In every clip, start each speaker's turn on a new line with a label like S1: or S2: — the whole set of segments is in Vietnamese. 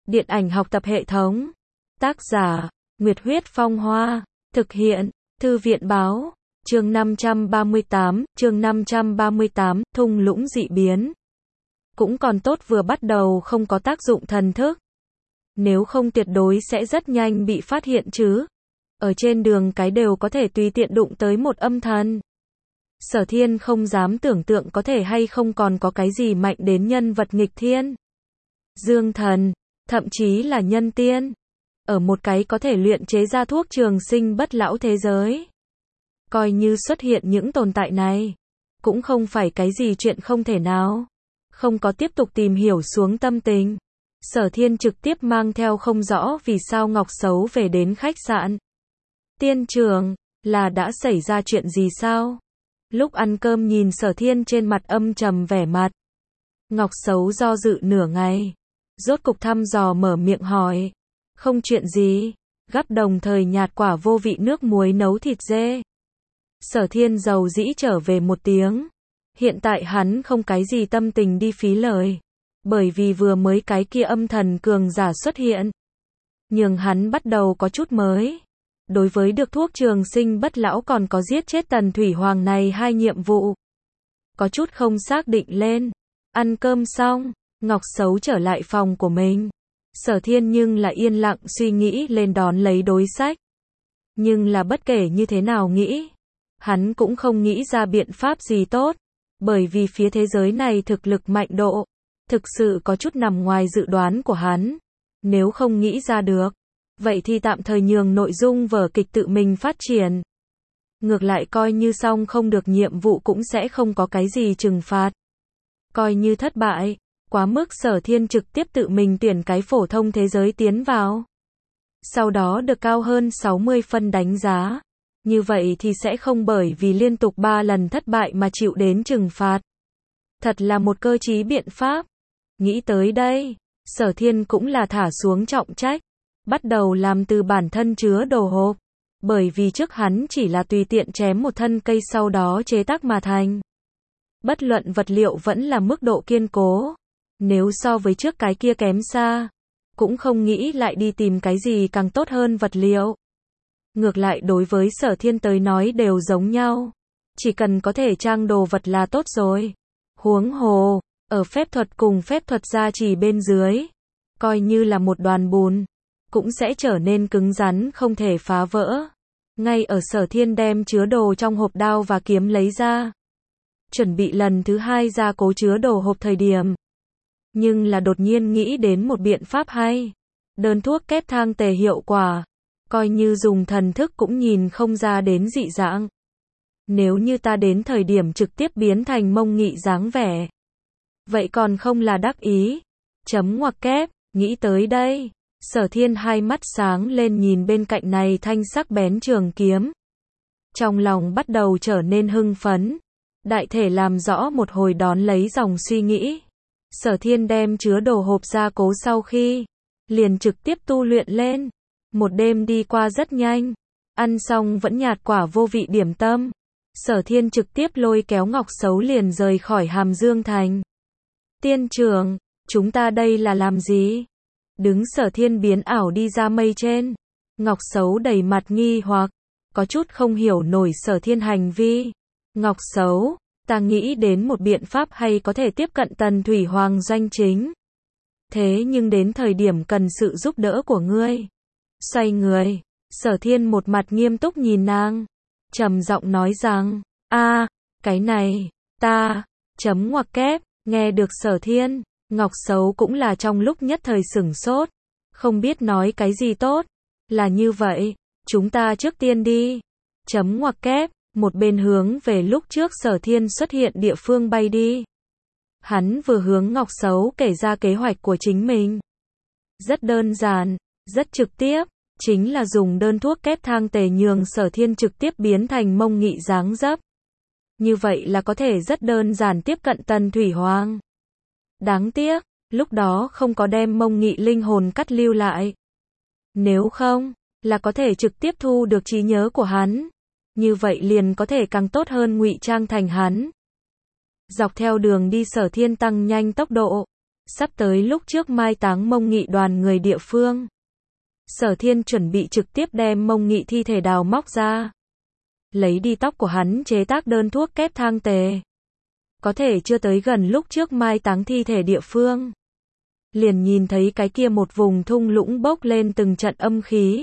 S1: Điện ảnh học tập hệ thống. Tác giả, Nguyệt Huyết Phong Hoa. Thực hiện, Thư viện Báo. Chương 538, thung lũng dị biến. Cũng còn tốt vừa bắt đầu không có tác dụng thần thức. Nếu không tuyệt đối sẽ rất nhanh bị phát hiện chứ. Ở trên đường cái đều có thể tùy tiện đụng tới một âm thần. Sở Thiên không dám tưởng tượng có thể hay không còn có cái gì mạnh đến nhân vật nghịch thiên. Dương thần, thậm chí là nhân tiên. Ở một cái có thể luyện chế ra thuốc trường sinh bất lão thế giới. Coi như xuất hiện những tồn tại này, cũng không phải cái gì chuyện không thể nào. Không có tiếp tục tìm hiểu xuống tâm tình. Sở Thiên trực tiếp mang theo không rõ vì sao Ngọc Sấu về đến khách sạn. Tiên trưởng, là đã xảy ra chuyện gì sao? Lúc ăn cơm nhìn Sở Thiên trên mặt âm trầm vẻ mặt. Ngọc Sấu do dự nửa ngày. Rốt cục thăm dò mở miệng hỏi. Không chuyện gì, gắp đồng thời nhạt quả vô vị nước muối nấu thịt dê. Sở Thiên dầu dĩ trở về một tiếng. Hiện tại hắn không cái gì tâm tình đi phí lời. Bởi vì vừa mới cái kia âm thần cường giả xuất hiện. Nhưng hắn bắt đầu có chút mới. Đối với được thuốc trường sinh bất lão còn có giết chết Tần Thủy Hoàng này hai nhiệm vụ. Có chút không xác định lên. Ăn cơm xong, Ngọc Sấu trở lại phòng của mình. Sở Thiên nhưng là yên lặng suy nghĩ lên đón lấy đối sách. Nhưng là bất kể như thế nào nghĩ, hắn cũng không nghĩ ra biện pháp gì tốt. Bởi vì phía thế giới này thực lực mạnh độ, thực sự có chút nằm ngoài dự đoán của hắn. Nếu không nghĩ ra được, vậy thì tạm thời nhường nội dung vở kịch tự mình phát triển. Ngược lại coi như xong không được nhiệm vụ cũng sẽ không có cái gì trừng phạt. Coi như thất bại, quá mức Sở Thiên trực tiếp tự mình tuyển cái phổ thông thế giới tiến vào. Sau đó được cao hơn 60 phân đánh giá. Như vậy thì sẽ không bởi vì liên tục 3 lần thất bại mà chịu đến trừng phạt. Thật là một cơ trí biện pháp. Nghĩ tới đây, Sở Thiên cũng là thả xuống trọng trách. Bắt đầu làm từ bản thân chứa đồ hộp. Bởi vì trước hắn chỉ là tùy tiện chém một thân cây sau đó chế tác mà thành. Bất luận vật liệu vẫn là mức độ kiên cố. Nếu so với trước cái kia kém xa, cũng không nghĩ lại đi tìm cái gì càng tốt hơn vật liệu. Ngược lại đối với Sở Thiên tới nói đều giống nhau. Chỉ cần có thể trang đồ vật là tốt rồi. Huống hồ, ở phép thuật cùng phép thuật gia trì bên dưới, coi như là một đoàn bùn, cũng sẽ trở nên cứng rắn không thể phá vỡ. Ngay ở Sở Thiên đem chứa đồ trong hộp đao và kiếm lấy ra. Chuẩn bị lần thứ 2 ra cố chứa đồ hộp thời điểm. Nhưng là đột nhiên nghĩ đến một biện pháp hay. Đơn thuốc kép thang tề hiệu quả. Coi như dùng thần thức cũng nhìn không ra đến dị dạng. Nếu như ta đến thời điểm trực tiếp biến thành mông nghị dáng vẻ. Vậy còn không là đắc ý. Chấm ngoặc kép, nghĩ tới đây. Sở Thiên hai mắt sáng lên nhìn bên cạnh này thanh sắc bén trường kiếm. Trong lòng bắt đầu trở nên hưng phấn. Đại thể làm rõ một hồi đón lấy dòng suy nghĩ. Sở Thiên đem chứa đồ hộp ra cố sau khi, liền trực tiếp tu luyện lên. Một đêm đi qua rất nhanh. Ăn xong vẫn nhạt quả vô vị điểm tâm. Sở Thiên trực tiếp lôi kéo Ngọc Sấu liền rời khỏi Hàm Dương Thành. Tiên trưởng, chúng ta đây là làm gì? Đứng Sở Thiên biến ảo đi ra mây trên. Ngọc Sấu đầy mặt nghi hoặc, có chút không hiểu nổi Sở Thiên hành vi. Ngọc Sấu, ta nghĩ đến một biện pháp hay có thể tiếp cận Tần Thủy Hoàng doanh chính. Thế nhưng đến thời điểm cần sự giúp đỡ của ngươi. Xoay người, Sở Thiên một mặt nghiêm túc nhìn nàng. Trầm giọng nói rằng, cái này, chấm ngoặc kép, nghe được Sở Thiên. Ngọc Sấu cũng là trong lúc nhất thời sửng sốt. Không biết nói cái gì tốt. Là như vậy, chúng ta trước tiên đi. Chấm ngoặc kép, một bên hướng về lúc trước Sở Thiên xuất hiện địa phương bay đi. Hắn vừa hướng Ngọc Sấu kể ra kế hoạch của chính mình. Rất đơn giản, rất trực tiếp. Chính là dùng đơn thuốc kép thang tề nhường Sở Thiên trực tiếp biến thành mông nghị dáng dấp. Như vậy là có thể rất đơn giản tiếp cận Tần Thủy Hoàng. Đáng tiếc, lúc đó không có đem mông nghị linh hồn cắt lưu lại. Nếu không, là có thể trực tiếp thu được trí nhớ của hắn. Như vậy liền có thể càng tốt hơn ngụy trang thành hắn. Dọc theo đường đi Sở Thiên tăng nhanh tốc độ. Sắp tới lúc trước mai táng Mông Nghị đoàn người địa phương. Sở Thiên chuẩn bị trực tiếp đem Mông Nghị thi thể đào móc ra. Lấy đi tóc của hắn chế tác đơn thuốc kép thang tề. Có thể chưa tới gần lúc trước mai táng thi thể địa phương. Liền nhìn thấy cái kia một vùng thung lũng bốc lên từng trận âm khí.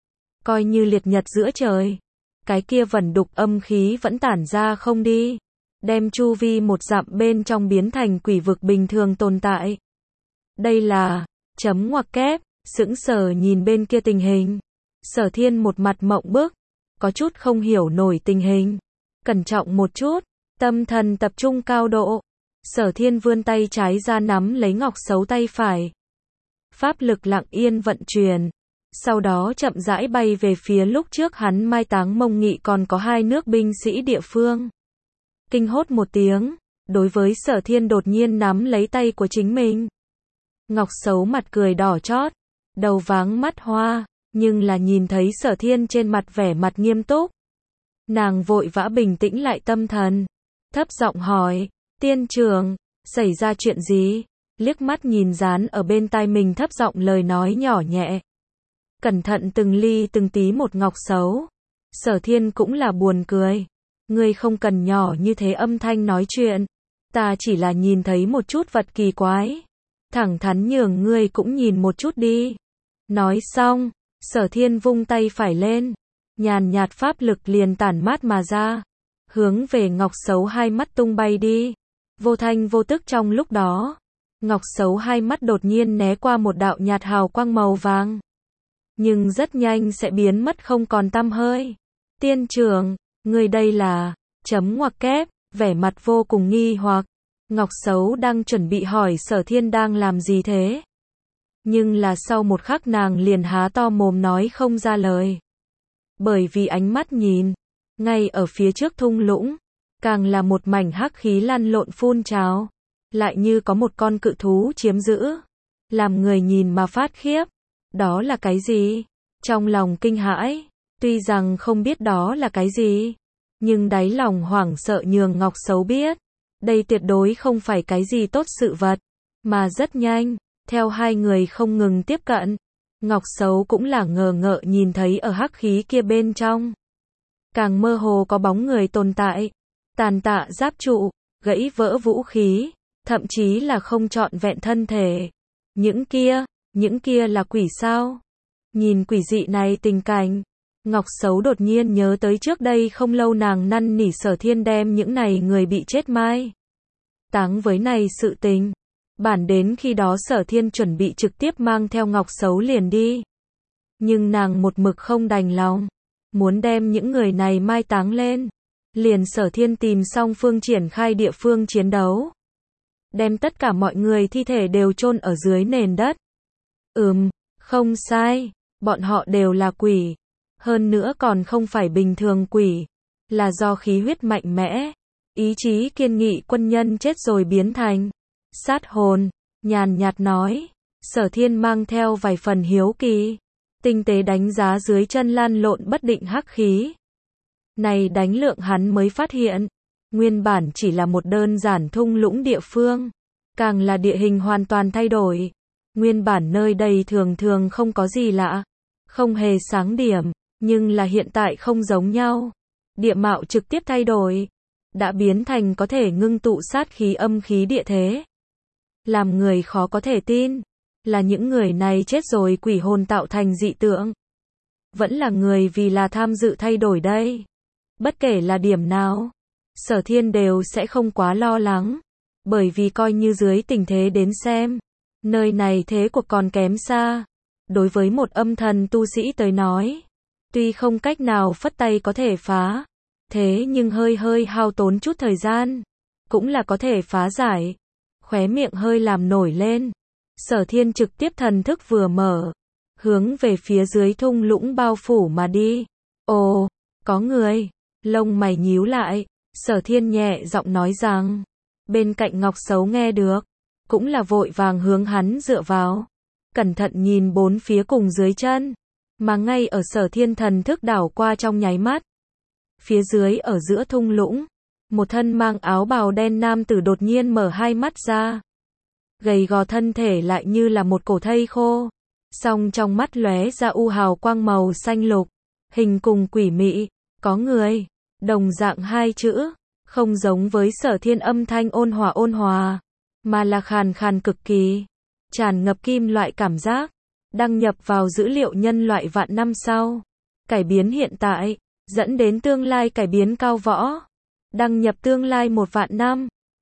S1: Coi như liệt nhật giữa trời. Cái kia vẩn đục âm khí vẫn tản ra không đi. Đem chu vi một dặm bên trong biến thành quỷ vực bình thường tồn tại. Đây là, chấm ngoặc kép, sững sờ nhìn bên kia tình hình. Sở Thiên một mặt mộng bức, có chút không hiểu nổi tình hình. Cẩn trọng một chút, tâm thần tập trung cao độ. Sở Thiên vươn tay trái ra nắm lấy ngọc xấu tay phải. Pháp lực lặng yên vận chuyển. Sau đó chậm rãi bay về phía lúc trước hắn mai táng Mông Nghị còn có 2 nước binh sĩ địa phương. Kinh hốt một tiếng, đối với Sở Thiên đột nhiên nắm lấy tay của chính mình. Ngọc xấu mặt cười đỏ chót, đầu váng mắt hoa, nhưng là nhìn thấy Sở Thiên trên mặt vẻ mặt nghiêm túc. Nàng vội vã bình tĩnh lại tâm thần, thấp giọng hỏi, tiên trưởng, xảy ra chuyện gì? Liếc mắt nhìn dán ở bên tai mình thấp giọng lời nói nhỏ nhẹ. Cẩn thận từng ly từng tí một Ngọc xấu. Sở Thiên cũng là buồn cười. Ngươi không cần nhỏ như thế âm thanh nói chuyện. Ta chỉ là nhìn thấy một chút vật kỳ quái. Thẳng thắn nhường ngươi cũng nhìn một chút đi. Nói xong, Sở Thiên vung tay phải lên. Nhàn nhạt pháp lực liền tản mát mà ra. Hướng về Ngọc xấu 2 mắt tung bay đi. Vô thanh vô tức trong lúc đó. Ngọc xấu 2 mắt đột nhiên né qua một đạo nhạt hào quang màu vàng. Nhưng rất nhanh sẽ biến mất không còn tăm hơi. Tiên trưởng, người đây là, chấm ngoặc kép, vẻ mặt vô cùng nghi hoặc. Ngọc xấu đang chuẩn bị hỏi Sở Thiên đang làm gì thế. Nhưng là sau một khắc nàng liền há to mồm nói không ra lời. Bởi vì ánh mắt nhìn, ngay ở phía trước thung lũng, càng là một mảnh hắc khí lăn lộn phun trào. Lại như có một con cự thú chiếm giữ. Làm người nhìn mà phát khiếp. Đó là cái gì? Trong lòng kinh hãi, tuy rằng không biết đó là cái gì, nhưng đáy lòng hoảng sợ nhường Ngọc xấu biết. Đây tuyệt đối không phải cái gì tốt sự vật, mà rất nhanh, theo 2 người không ngừng tiếp cận, Ngọc xấu cũng là ngờ ngợ nhìn thấy ở hắc khí kia bên trong. Càng mơ hồ có bóng người tồn tại, tàn tạ giáp trụ, gãy vỡ vũ khí, thậm chí là không trọn vẹn thân thể. Những kia là quỷ sao? Nhìn quỷ dị này tình cảnh, Ngọc xấu đột nhiên nhớ tới trước đây không lâu nàng năn nỉ Sở Thiên đem những này người bị chết mai táng với này sự tình. Bản đến khi đó Sở Thiên chuẩn bị trực tiếp mang theo Ngọc xấu liền đi. Nhưng nàng một mực không đành lòng, muốn đem những người này mai táng lên. Liền Sở Thiên tìm xong phương triển khai địa phương chiến đấu. Đem tất cả mọi người thi thể đều chôn ở dưới nền đất. Không sai, bọn họ đều là quỷ. Hơn nữa còn không phải bình thường quỷ. Là do khí huyết mạnh mẽ, ý chí kiên nghị quân nhân chết rồi biến thành sát hồn. Nhàn nhạt nói, Sở Thiên mang theo vài phần hiếu kỳ. Tinh tế đánh giá dưới chân lan lộn bất định hắc khí. Này đánh lượng hắn mới phát hiện. Nguyên bản chỉ là một đơn giản thung lũng địa phương. Càng là địa hình hoàn toàn thay đổi. Nguyên bản nơi đây thường thường không có gì lạ. Không hề sáng điểm. Nhưng là hiện tại không giống nhau. Địa mạo trực tiếp thay đổi. Đã biến thành có thể ngưng tụ sát khí âm khí địa thế. Làm người khó có thể tin. Là những người này chết rồi quỷ hồn tạo thành dị tượng. Vẫn là người vì là tham dự thay đổi đây. Bất kể là điểm nào, Sở Thiên đều sẽ không quá lo lắng. Bởi vì coi như dưới tình thế đến xem, nơi này thế cuộc còn kém xa. Đối với một âm thần tu sĩ tới nói, tuy không cách nào phất tay có thể phá, thế nhưng hơi hao tốn chút thời gian, cũng là có thể phá giải. Khóe miệng hơi làm nổi lên. Sở Thiên trực tiếp thần thức vừa mở, hướng về phía dưới thung lũng bao phủ mà đi. Ồ, có người. Lông mày nhíu lại, Sở Thiên nhẹ giọng nói rằng. Bên cạnh Ngọc xấu nghe được, cũng là vội vàng hướng hắn dựa vào. Cẩn thận nhìn bốn phía cùng dưới chân. Mà ngay ở Sở Thiên thần thức đảo qua trong nháy mắt. Phía dưới ở giữa thung lũng, một thân mang áo bào đen nam tử đột nhiên mở 2 mắt ra. gầy gò thân thể lại như là một cổ thây khô. Song trong mắt lóe ra u hào quang màu xanh lục, hình cùng quỷ mị, có người, đồng dạng hai chữ, không giống với Sở Thiên âm thanh ôn hòa, mà là khàn khàn cực kỳ, tràn ngập kim loại cảm giác, đăng nhập vào dữ liệu nhân loại vạn năm sau, cải biến hiện tại, dẫn đến tương lai cải biến cao võ, đăng nhập tương lai 1 vạn năm.